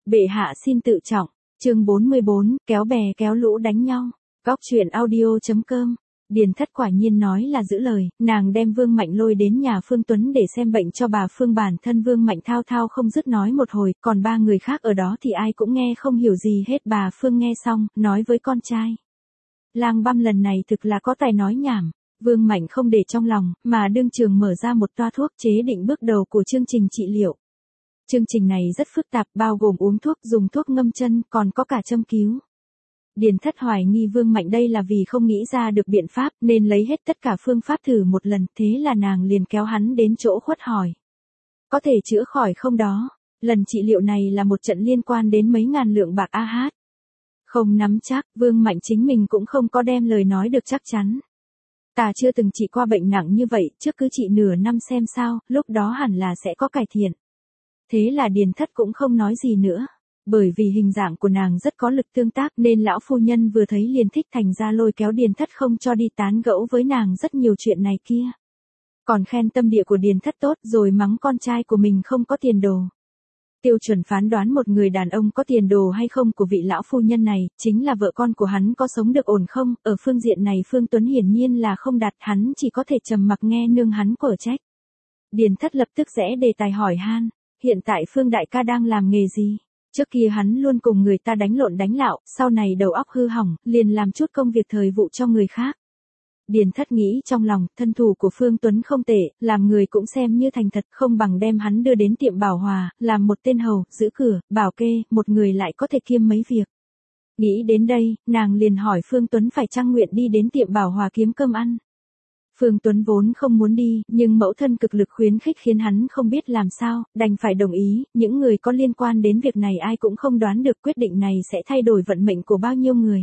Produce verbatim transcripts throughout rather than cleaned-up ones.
Bệ hạ xin tự trọng. Chương bốn mươi bốn, kéo bè kéo lũ đánh nhau. Góc truyện audio.com. Điền Thất quả nhiên nói là giữ lời, nàng đem Vương Mạnh lôi đến nhà Phương Tuấn để xem bệnh cho bà Phương, bản thân Vương Mạnh thao thao không dứt nói một hồi, còn ba người khác ở đó thì ai cũng nghe không hiểu gì hết. Bà Phương nghe xong, nói với con trai: Lang Băm lần này thực là có tài nói nhảm. Vương Mạnh không để trong lòng, mà đương trường mở ra một toa thuốc chế định bước đầu của chương trình trị liệu. Chương trình này rất phức tạp, bao gồm uống thuốc, dùng thuốc ngâm chân, còn có cả châm cứu. Điền Thất hoài nghi Vương Mạnh đây là vì không nghĩ ra được biện pháp nên lấy hết tất cả phương pháp thử một lần, thế là nàng liền kéo hắn đến chỗ Khuất hỏi: Có thể chữa khỏi không đó? Lần trị liệu này là một trận liên quan đến mấy ngàn lượng bạc a hát. Không nắm chắc, Vương Mạnh chính mình cũng không có đem lời nói được chắc chắn. Ta chưa từng trị qua bệnh nặng như vậy, trước cứ trị nửa năm xem sao, lúc đó hẳn là sẽ có cải thiện. Thế là Điền Thất cũng không nói gì nữa. Bởi vì hình dạng của nàng rất có lực tương tác nên lão phu nhân vừa thấy liền thích, thành ra lôi kéo Điền Thất không cho đi tán gẫu với nàng rất nhiều chuyện này kia. Còn khen tâm địa của Điền Thất tốt rồi mắng con trai của mình không có tiền đồ. Tiêu chuẩn phán đoán một người đàn ông có tiền đồ hay không của vị lão phu nhân này, chính là vợ con của hắn có sống được ổn không. Ở phương diện này Phương Tuấn hiển nhiên là không đạt, hắn chỉ có thể trầm mặc nghe nương hắn quở trách. Điền Thất lập tức rẽ đề tài hỏi han: Hiện tại Phương đại ca đang làm nghề gì? Trước kia hắn luôn cùng người ta đánh lộn đánh lạo, sau này đầu óc hư hỏng, liền làm chút công việc thời vụ cho người khác. Điền Thất nghĩ trong lòng, thân thủ của Phương Tuấn không tệ, làm người cũng xem như thành thật, không bằng đem hắn đưa đến tiệm Bảo Hòa, làm một tên hầu, giữ cửa, bảo kê, một người lại có thể kiêm mấy việc. Nghĩ đến đây, nàng liền hỏi Phương Tuấn phải chăng nguyện đi đến tiệm Bảo Hòa kiếm cơm ăn. Phương Tuấn vốn không muốn đi, nhưng mẫu thân cực lực khuyến khích khiến hắn không biết làm sao, đành phải đồng ý. Những người có liên quan đến việc này ai cũng không đoán được quyết định này sẽ thay đổi vận mệnh của bao nhiêu người.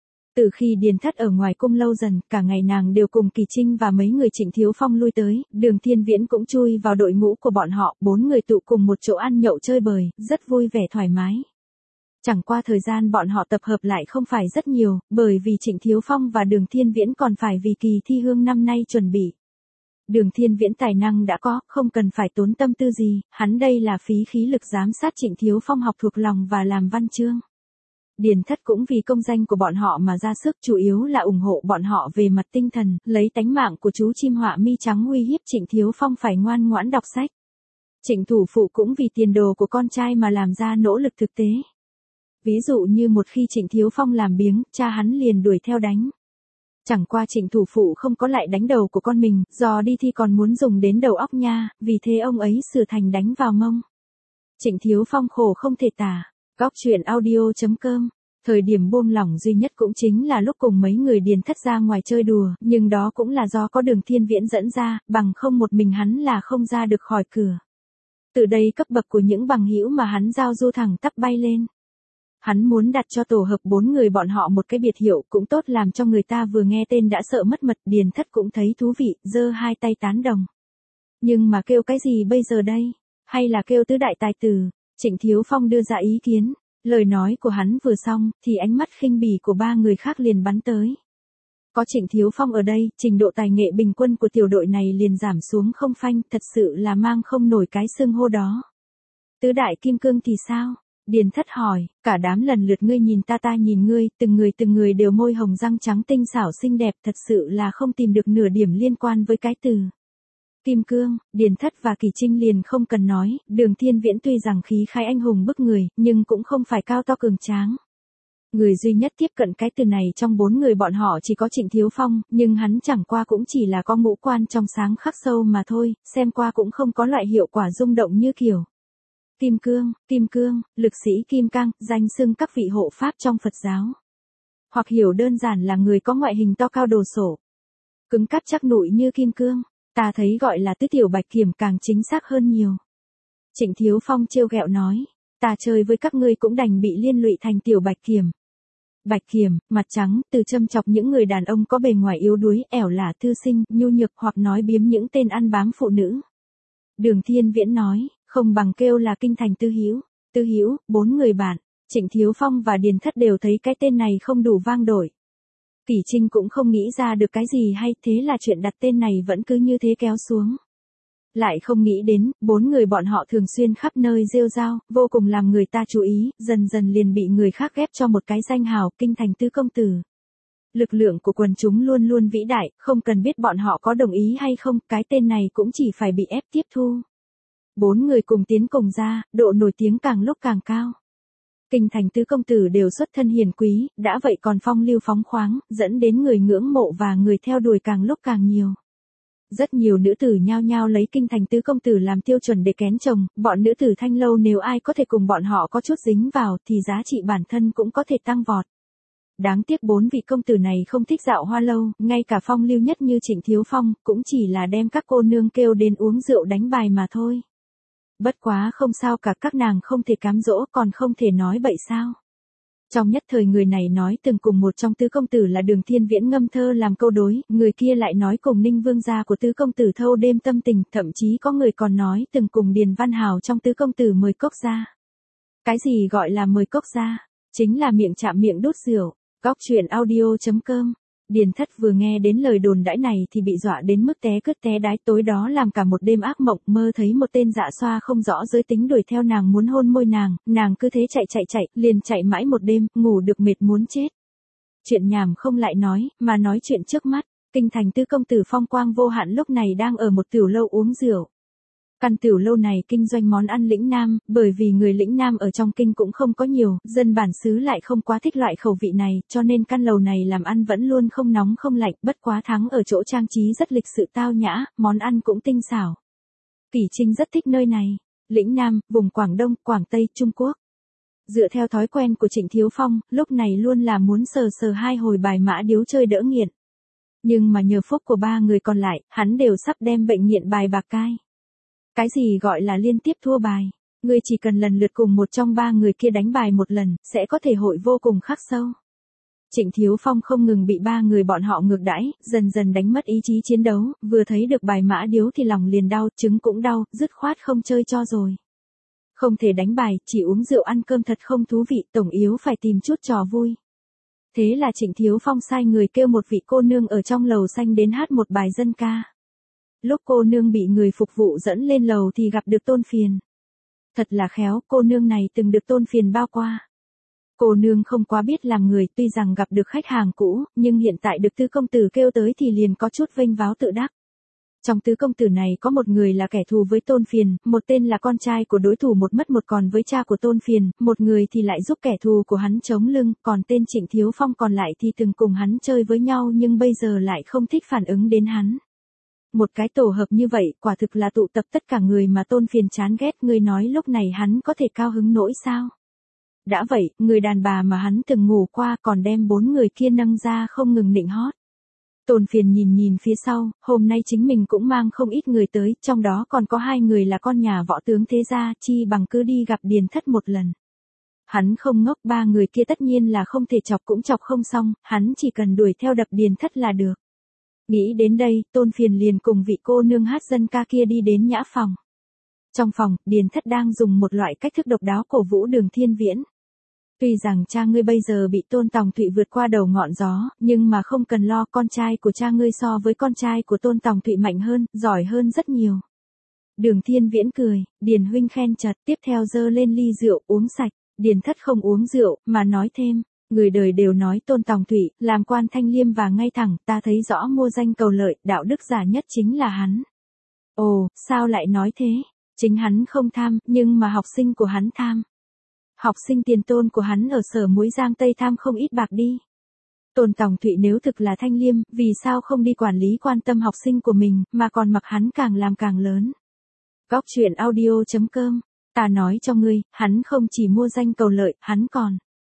Từ khi Điền Thất ở ngoài cung lâu dần, cả ngày nàng đều cùng Kỳ Trinh và mấy người Trịnh Thiếu Phong lui tới, Đường Thiên Viễn cũng chui vào đội ngũ của bọn họ, bốn người tụ cùng một chỗ ăn nhậu chơi bời, rất vui vẻ thoải mái. Chẳng qua thời gian bọn họ tập hợp lại không phải rất nhiều, bởi vì Trịnh Thiếu Phong và Đường Thiên Viễn còn phải vì kỳ thi hương năm nay chuẩn bị. Đường Thiên Viễn tài năng đã có, không cần phải tốn tâm tư gì, hắn đây là phí khí lực giám sát Trịnh Thiếu Phong học thuộc lòng và làm văn chương. Điền Thất cũng vì công danh của bọn họ mà ra sức, chủ yếu là ủng hộ bọn họ về mặt tinh thần, lấy tánh mạng của chú chim họa mi trắng uy hiếp Trịnh Thiếu Phong phải ngoan ngoãn đọc sách. Trịnh thủ phụ cũng vì tiền đồ của con trai mà làm ra nỗ lực thực tế. Ví dụ như một khi Trịnh Thiếu Phong làm biếng, cha hắn liền đuổi theo đánh. Chẳng qua Trịnh thủ phụ không có lại đánh đầu của con mình, dò đi thì còn muốn dùng đến đầu óc nha, vì thế ông ấy sửa thành đánh vào mông. Trịnh Thiếu Phong khổ không thể tả. Góc truyện audio.com. Thời điểm buông lỏng duy nhất cũng chính là lúc cùng mấy người Điền Thất ra ngoài chơi đùa, nhưng đó cũng là do có Đường Thiên Viễn dẫn ra, bằng không một mình hắn là không ra được khỏi cửa. Từ đây cấp bậc của những bằng hữu mà hắn giao du thẳng tắp bay lên. Hắn muốn đặt cho tổ hợp bốn người bọn họ một cái biệt hiệu cũng tốt, làm cho người ta vừa nghe tên đã sợ mất mật. Điền Thất cũng thấy thú vị, giơ hai tay tán đồng. Nhưng mà kêu cái gì bây giờ đây? Hay là kêu tứ đại tài tử? Trịnh Thiếu Phong đưa ra ý kiến. Lời nói của hắn vừa xong, thì ánh mắt khinh bỉ của ba người khác liền bắn tới. Có Trịnh Thiếu Phong ở đây, trình độ tài nghệ bình quân của tiểu đội này liền giảm xuống không phanh, thật sự là mang không nổi cái xưng hô đó. Tứ đại kim cương thì sao? Điền Thất hỏi. Cả đám lần lượt ngươi nhìn ta ta nhìn ngươi, từng người từng người đều môi hồng răng trắng tinh xảo xinh đẹp, thật sự là không tìm được nửa điểm liên quan với cái từ kim cương. Điền Thất và Kỳ Trinh liền không cần nói, Đường Thiên Viễn tuy rằng khí khái anh hùng bức người, nhưng cũng không phải cao to cường tráng. Người duy nhất tiếp cận cái từ này trong bốn người bọn họ chỉ có Trịnh Thiếu Phong, nhưng hắn chẳng qua cũng chỉ là có ngũ quan trong sáng khắc sâu mà thôi, xem qua cũng không có loại hiệu quả rung động như kiểu kim cương. Kim cương, lực sĩ kim cang, danh xưng các vị hộ pháp trong Phật giáo. Hoặc hiểu đơn giản là người có ngoại hình to cao đồ sổ, cứng cáp chắc nụi như kim cương. Ta thấy gọi là tứ tiểu bạch kiểm càng chính xác hơn nhiều. Trịnh Thiếu Phong trêu ghẹo nói. Ta chơi với các ngươi cũng đành bị liên lụy thành tiểu bạch kiểm. Bạch kiểm, mặt trắng, từ châm chọc những người đàn ông có bề ngoài yếu đuối, ẻo lả thư sinh, nhu nhược hoặc nói biếm những tên ăn bám phụ nữ. Đường Thiên Viễn nói, không bằng kêu là kinh thành Tư Hữu. Tư Hữu, bốn người bạn. Trịnh Thiếu Phong và Điền Thất đều thấy cái tên này không đủ vang dội. Kỳ Trinh cũng không nghĩ ra được cái gì hay, thế là chuyện đặt tên này vẫn cứ như thế kéo xuống. Lại không nghĩ đến, bốn người bọn họ thường xuyên khắp nơi rêu rao, vô cùng làm người ta chú ý, dần dần liền bị người khác ghép cho một cái danh hào, kinh thành tứ công tử. Lực lượng của quần chúng luôn luôn vĩ đại, không cần biết bọn họ có đồng ý hay không, cái tên này cũng chỉ phải bị ép tiếp thu. Bốn người cùng tiến cùng ra, độ nổi tiếng càng lúc càng cao. Kinh thành tứ công tử đều xuất thân hiền quý, đã vậy còn phong lưu phóng khoáng, dẫn đến người ngưỡng mộ và người theo đuổi càng lúc càng nhiều. Rất nhiều nữ tử nhao nhao lấy kinh thành tứ công tử làm tiêu chuẩn để kén chồng, bọn nữ tử thanh lâu nếu ai có thể cùng bọn họ có chút dính vào thì giá trị bản thân cũng có thể tăng vọt. Đáng tiếc bốn vị công tử này không thích dạo hoa lâu, ngay cả phong lưu nhất như Trịnh Thiếu Phong, cũng chỉ là đem các cô nương kêu đến uống rượu đánh bài mà thôi. Bất quá không sao cả, các nàng không thể cám dỗ, còn không thể nói bậy sao. Trong nhất thời người này nói từng cùng một trong tứ công tử là Đường Thiên Viễn ngâm thơ làm câu đối, người kia lại nói cùng Ninh Vương gia của tứ công tử thâu đêm tâm tình, thậm chí có người còn nói từng cùng Điền Văn Hào trong tứ công tử mời cốc ra. Cái gì gọi là mời cốc ra? Chính là miệng chạm miệng đút rượu. Góc truyện audio chấm com. Điền Thất vừa nghe đến lời đồn đãi này thì bị dọa đến mức té cứt té đái, tối đó làm cả một đêm ác mộng, mơ thấy một tên dạ xoa không rõ giới tính đuổi theo nàng muốn hôn môi nàng, nàng cứ thế chạy chạy chạy, liền chạy mãi một đêm, ngủ được mệt muốn chết. Chuyện nhảm không lại nói, mà nói chuyện trước mắt, kinh thành tứ công tử phong quang vô hạn lúc này đang ở một tiểu lâu uống rượu. Căn tiểu lâu này kinh doanh món ăn lĩnh Nam, bởi vì người lĩnh Nam ở trong kinh cũng không có nhiều, dân bản xứ lại không quá thích loại khẩu vị này, cho nên căn lầu này làm ăn vẫn luôn không nóng không lạnh, bất quá thắng ở chỗ trang trí rất lịch sự tao nhã, món ăn cũng tinh xảo. Kỷ Trinh rất thích nơi này. Lĩnh Nam, vùng Quảng Đông, Quảng Tây, Trung Quốc. Dựa theo thói quen của Trịnh Thiếu Phong, lúc này luôn là muốn sờ sờ hai hồi bài mã điếu chơi đỡ nghiện. Nhưng mà nhờ phúc của ba người còn lại, hắn đều sắp đem bệnh nghiện bài bạc cai. Cái gì gọi là liên tiếp thua bài? Ngươi chỉ cần lần lượt cùng một trong ba người kia đánh bài một lần, sẽ có thể hội vô cùng khắc sâu. Trịnh Thiếu Phong không ngừng bị ba người bọn họ ngược đãi, dần dần đánh mất ý chí chiến đấu, vừa thấy được bài mã điếu thì lòng liền đau, trứng cũng đau, dứt khoát không chơi cho rồi. Không thể đánh bài, chỉ uống rượu ăn cơm thật không thú vị, tổng yếu phải tìm chút trò vui. Thế là Trịnh Thiếu Phong sai người kêu một vị cô nương ở trong lầu xanh đến hát một bài dân ca. Lúc cô nương bị người phục vụ dẫn lên lầu thì gặp được Tôn Phiền. Thật là khéo, cô nương này từng được Tôn Phiền bao qua. Cô nương không quá biết làm người, tuy rằng gặp được khách hàng cũ, nhưng hiện tại được tứ công tử kêu tới thì liền có chút vênh váo tự đắc. Trong tứ công tử này có một người là kẻ thù với Tôn Phiền, một tên là con trai của đối thủ một mất một còn với cha của Tôn Phiền, một người thì lại giúp kẻ thù của hắn chống lưng, còn tên Trịnh Thiếu Phong còn lại thì từng cùng hắn chơi với nhau nhưng bây giờ lại không thích phản ứng đến hắn. Một cái tổ hợp như vậy, quả thực là tụ tập tất cả người mà Tôn Phiền chán ghét, người nói lúc này hắn có thể cao hứng nỗi sao? Đã vậy, người đàn bà mà hắn từng ngủ qua còn đem bốn người kia nâng ra không ngừng nịnh hót. Tôn Phiền nhìn nhìn phía sau, hôm nay chính mình cũng mang không ít người tới, trong đó còn có hai người là con nhà võ tướng thế gia, chi bằng cứ đi gặp Điền Thất một lần. Hắn không ngốc, ba người kia tất nhiên là không thể chọc cũng chọc không xong, hắn chỉ cần đuổi theo đập Điền Thất là được. Nghĩ đến đây, Tôn Phiền liền cùng vị cô nương hát dân ca kia đi đến nhã phòng. Trong phòng, Điền Thất đang dùng một loại cách thức độc đáo cổ vũ Đường Thiên Viễn. Tuy rằng cha ngươi bây giờ bị Tôn Tòng Thụy vượt qua đầu ngọn gió, nhưng mà không cần lo, con trai của cha ngươi so với con trai của Tôn Tòng Thụy mạnh hơn, giỏi hơn rất nhiều. Đường Thiên Viễn cười, Điền huynh khen chật, tiếp theo dơ lên ly rượu uống sạch. Điền Thất không uống rượu, mà nói thêm. Người đời đều nói Tôn Tòng Thụy, làm quan thanh liêm và ngay thẳng, ta thấy rõ mua danh cầu lợi, đạo đức giả nhất chính là hắn. Ồ, sao lại nói thế? Chính hắn không tham, nhưng mà học sinh của hắn tham. Học sinh tiền tôn của hắn ở Sở Muối Giang Tây tham không ít bạc đi. Tôn Tòng Thụy nếu thực là thanh liêm, vì sao không đi quản lý quan tâm học sinh của mình, mà còn mặc hắn càng làm càng lớn. Góc truyện audio chấm com, ta nói cho ngươi, hắn không chỉ mua danh cầu lợi, hắn còn.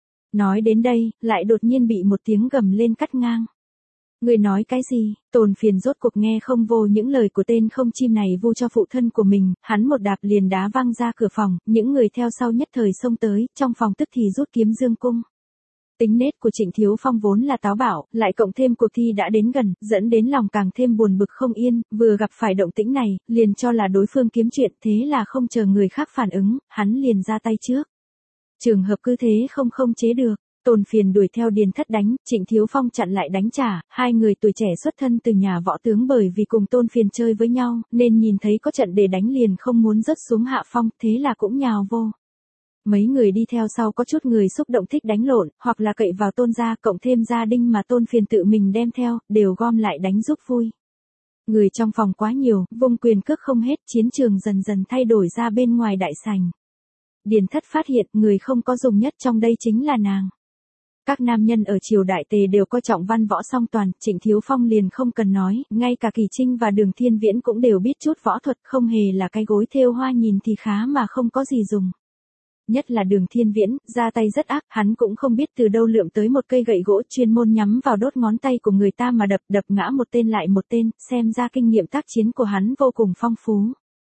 Nói đến đây, lại đột nhiên bị một tiếng gầm lên cắt ngang. Người nói cái gì? Tôn Phiền rốt cuộc nghe không vô những lời của tên không chim này vu cho phụ thân của mình, hắn một đạp liền đá văng ra cửa phòng, những người theo sau nhất thời xông tới, trong phòng tức thì rút kiếm dương cung. Tính nết của Trịnh Thiếu Phong vốn là táo bạo, lại cộng thêm cuộc thi đã đến gần, dẫn đến lòng càng thêm buồn bực không yên, vừa gặp phải động tĩnh này, liền cho là đối phương kiếm chuyện, thế là không chờ người khác phản ứng, hắn liền ra tay trước. Trường hợp cứ thế không không chế được, Tôn Phiền đuổi theo Điền Thất đánh, Trịnh Thiếu Phong chặn lại đánh trả, hai người tuổi trẻ xuất thân từ nhà võ tướng bởi vì cùng Tôn Phiền chơi với nhau, nên nhìn thấy có trận để đánh liền không muốn rớt xuống hạ phong, thế là cũng nhào vô. Mấy người đi theo sau có chút người xúc động thích đánh lộn, hoặc là cậy vào Tôn gia cộng thêm gia đình mà Tôn Phiền tự mình đem theo, đều gom lại đánh giúp vui. Người trong phòng quá nhiều, vung quyền cước không hết, chiến trường dần dần thay đổi ra bên ngoài đại sảnh. Điền Thất phát hiện người không có dùng nhất trong đây chính là nàng. Các nam nhân ở triều đại Tề đều coi trọng văn võ song toàn, Trịnh Thiếu Phong liền không cần nói, ngay cả Kỳ Trinh và Đường Thiên Viễn cũng đều biết chút võ thuật, không hề là cái gối thêu hoa nhìn thì khá mà không có gì dùng. Nhất là Đường Thiên Viễn, ra tay rất ác, hắn cũng không biết từ đâu lượm tới một cây gậy gỗ chuyên môn nhắm vào đốt ngón tay của người ta mà đập, đập ngã một tên lại một tên, xem ra kinh nghiệm tác chiến của hắn vô cùng phong phú.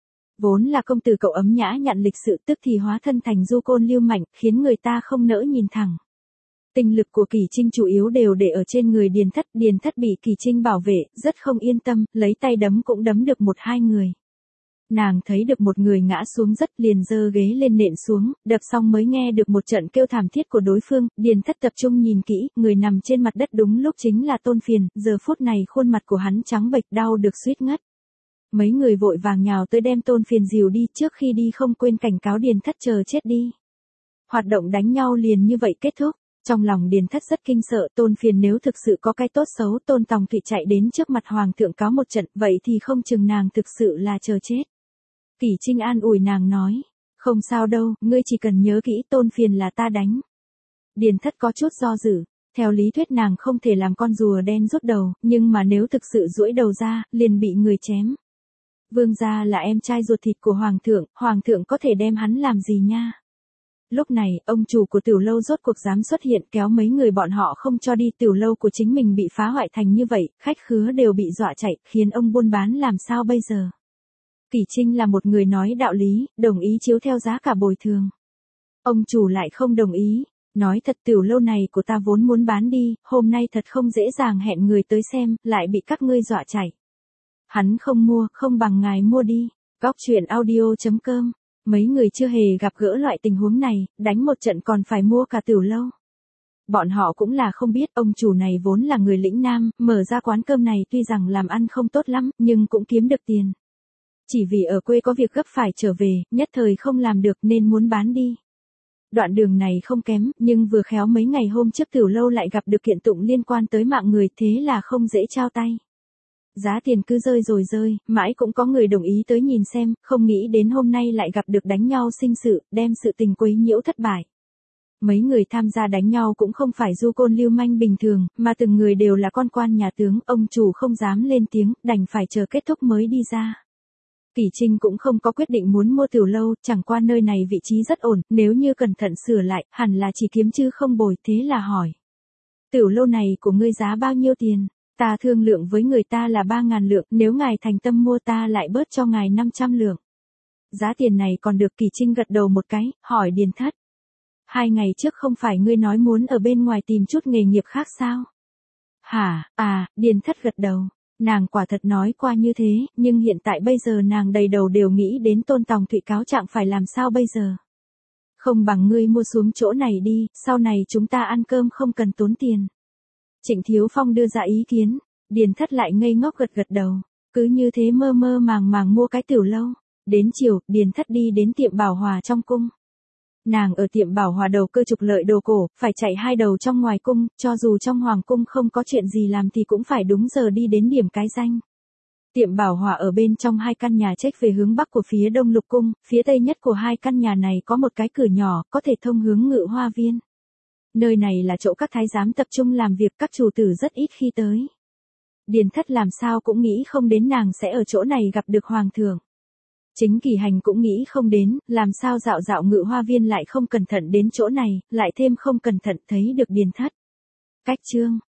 Vốn là công tử cậu ấm nhã nhận lịch sự, tức thì hóa thân thành du côn lưu mạnh, khiến người ta không nỡ nhìn thẳng. Tinh lực của Kỳ Trinh chủ yếu đều để ở trên người Điền Thất, Điền Thất bị Kỳ Trinh bảo vệ, rất không yên tâm, lấy tay đấm cũng đấm được một hai người. Nàng thấy được một người ngã xuống rất liền giơ ghế lên nện xuống, đập xong mới nghe được một trận kêu thảm thiết của đối phương, Điền Thất tập trung nhìn kỹ, người nằm trên mặt đất đúng lúc chính là Tôn Phiền, giờ phút này khuôn mặt của hắn trắng bệch đau được suýt ngất. Mấy người vội vàng nhào tới đem Tôn Phiền dìu đi, trước khi đi không quên cảnh cáo Điền Thất chờ chết đi. Hoạt động đánh nhau liền như vậy kết thúc. Trong lòng Điền Thất rất kinh sợ, Tôn Phiền nếu thực sự có cái tốt xấu, Tôn Tòng Thụy chạy đến trước mặt hoàng thượng cáo một trận, vậy thì không chừng nàng thực sự là chờ chết. Kỳ Trinh an ủi nàng nói, không sao đâu, ngươi chỉ cần nhớ kỹ Tôn Phiền là ta đánh. Điền Thất có chút do dự, theo lý thuyết nàng không thể làm con rùa đen rút đầu, nhưng mà nếu thực sự duỗi đầu ra, liền bị người chém. Vương gia là em trai ruột thịt của hoàng thượng, hoàng thượng có thể đem hắn làm gì nha. Lúc này, ông chủ của tiểu lâu rốt cuộc dám xuất hiện, kéo mấy người bọn họ không cho đi, tiểu lâu của chính mình bị phá hoại thành như vậy, khách khứa đều bị dọa chạy, khiến ông buôn bán làm sao bây giờ. Kỳ Trinh là một người nói đạo lý, đồng ý chiếu theo giá cả bồi thường. Ông chủ lại không đồng ý, nói thật tiểu lâu này của ta vốn muốn bán đi, hôm nay thật không dễ dàng hẹn người tới xem, lại bị các ngươi dọa chạy. Hắn không mua, không bằng ngài mua đi. Góc truyện audio chấm com. Mấy người chưa hề gặp gỡ loại tình huống này, đánh một trận còn phải mua cả tiểu lâu. Bọn họ cũng là không biết ông chủ này vốn là người lĩnh Nam, mở ra quán cơm này tuy rằng làm ăn không tốt lắm, nhưng cũng kiếm được tiền. Chỉ vì ở quê có việc gấp phải trở về, nhất thời không làm được nên muốn bán đi. Đoạn đường này không kém, nhưng vừa khéo mấy ngày hôm trước tiểu lâu lại gặp được kiện tụng liên quan tới mạng người, thế là không dễ trao tay. Giá tiền cứ rơi rồi rơi, mãi cũng có người đồng ý tới nhìn xem, không nghĩ đến hôm nay lại gặp được đánh nhau sinh sự, đem sự tình quấy nhiễu thất bại. Mấy người tham gia đánh nhau cũng không phải du côn lưu manh bình thường, mà từng người đều là con quan nhà tướng, ông chủ không dám lên tiếng, đành phải chờ kết thúc mới đi ra. Kỳ Trinh cũng không có quyết định muốn mua tiểu lâu, chẳng qua nơi này vị trí rất ổn, nếu như cẩn thận sửa lại, hẳn là chỉ kiếm chứ không bồi, thế là hỏi. Tiểu lâu này của ngươi giá bao nhiêu tiền? Ta thương lượng với người ta là ba ngàn lượng, nếu ngài thành tâm mua ta lại bớt cho ngài năm trăm lượng. Giá tiền này còn được. Kỳ Trinh gật đầu một cái, hỏi Điền Thất. Hai ngày trước không phải ngươi nói muốn ở bên ngoài tìm chút nghề nghiệp khác sao? Hả, à, Điền Thất gật đầu. Nàng quả thật nói qua như thế, nhưng hiện tại bây giờ nàng đầy đầu đều nghĩ đến Tôn Tòng Thụy cáo trạng phải làm sao bây giờ. Không bằng ngươi mua xuống chỗ này đi, sau này chúng ta ăn cơm không cần tốn tiền. Trịnh Thiếu Phong đưa ra ý kiến, Điền Thất lại ngây ngốc gật gật đầu, cứ như thế mơ mơ màng màng mua cái tiểu lâu. Đến chiều, Điền Thất đi đến tiệm Bảo Hòa trong cung. Nàng ở tiệm Bảo Hòa đầu cơ trục lợi đồ cổ, phải chạy hai đầu trong ngoài cung, cho dù trong hoàng cung không có chuyện gì làm thì cũng phải đúng giờ đi đến điểm cái danh. Tiệm Bảo Hòa ở bên trong hai căn nhà chếch về hướng bắc của phía đông lục cung, phía tây nhất của hai căn nhà này có một cái cửa nhỏ, có thể thông hướng Ngự Hoa Viên. Nơi này là chỗ các thái giám tập trung làm việc, các chủ tử rất ít khi tới. Điền Thất làm sao cũng nghĩ không đến nàng sẽ ở chỗ này gặp được hoàng thượng. Chính Kỳ Hành cũng nghĩ không đến, làm sao dạo dạo Ngự Hoa Viên lại không cẩn thận đến chỗ này, lại thêm không cẩn thận thấy được Điền Thất. Cách chương